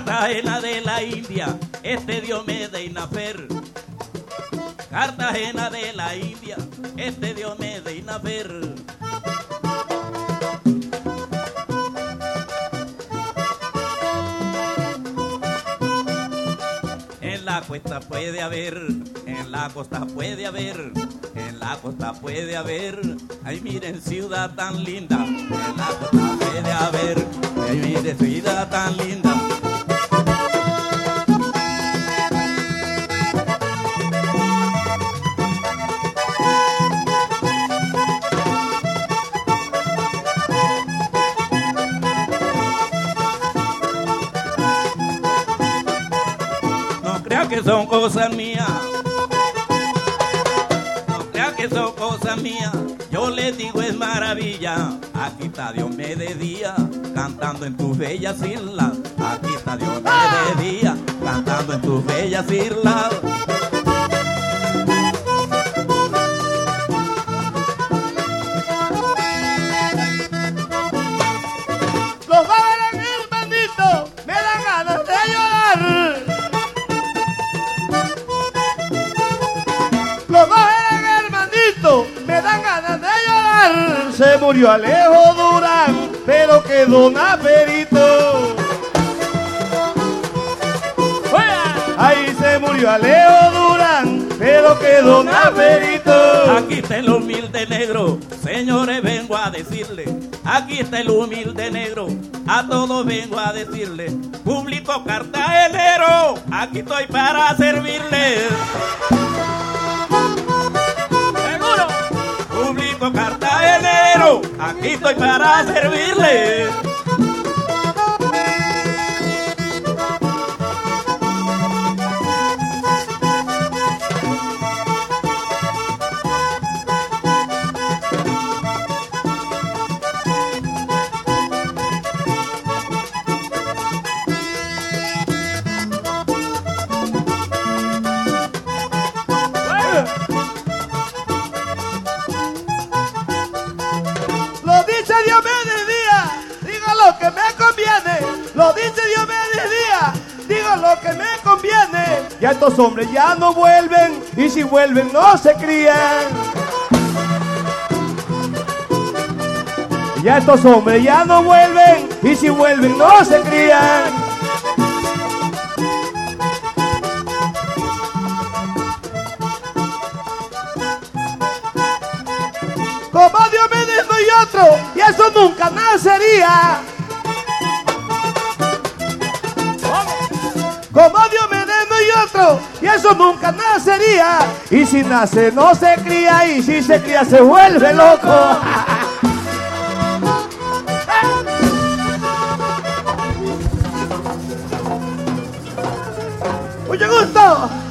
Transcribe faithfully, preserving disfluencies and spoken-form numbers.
Cartagena de la India, este Diomedes y Nafer. Cartagena de la India, este Diomedes y Nafer. En la costa puede haber, en la costa puede haber, en la costa puede haber. Ay, miren, ciudad tan linda, en la costa puede haber. Ay, miren, ciudad tan linda. Que son cosas mías, no crean que son cosas mías, yo les digo es maravilla. Aquí está Diomedes de día, cantando en tus bellas islas. Aquí está Diomedes de día, cantando en tus bellas islas. Los jóvenes hermanitos me dan ganas de llorar. Los dos eran hermanitos, me dan ganas de llorar. Se murió Alejo Durán, pero quedó Naferito. Ahí se murió Alejo Durán, pero quedó Naferito. Aquí está el humilde negro, señores, vengo a decirle. Aquí está el humilde negro, a todos vengo a decirle. Público cartagenero, aquí estoy para servirles. Público cartagenero, aquí estoy para servirle. Diomedes Díaz, digo lo que me conviene. Lo dice Diomedes Díaz, digo lo que me conviene. Ya estos hombres ya no vuelven, y si vuelven no se crían. Ya estos hombres ya no vuelven, y si vuelven no se crían. Como Diomedes no hay otro, y eso nunca nacería. Como Diomedes no hay otro, y eso nunca nacería. Y si nace no se cría, y si se cría se vuelve loco. Mucho gusto.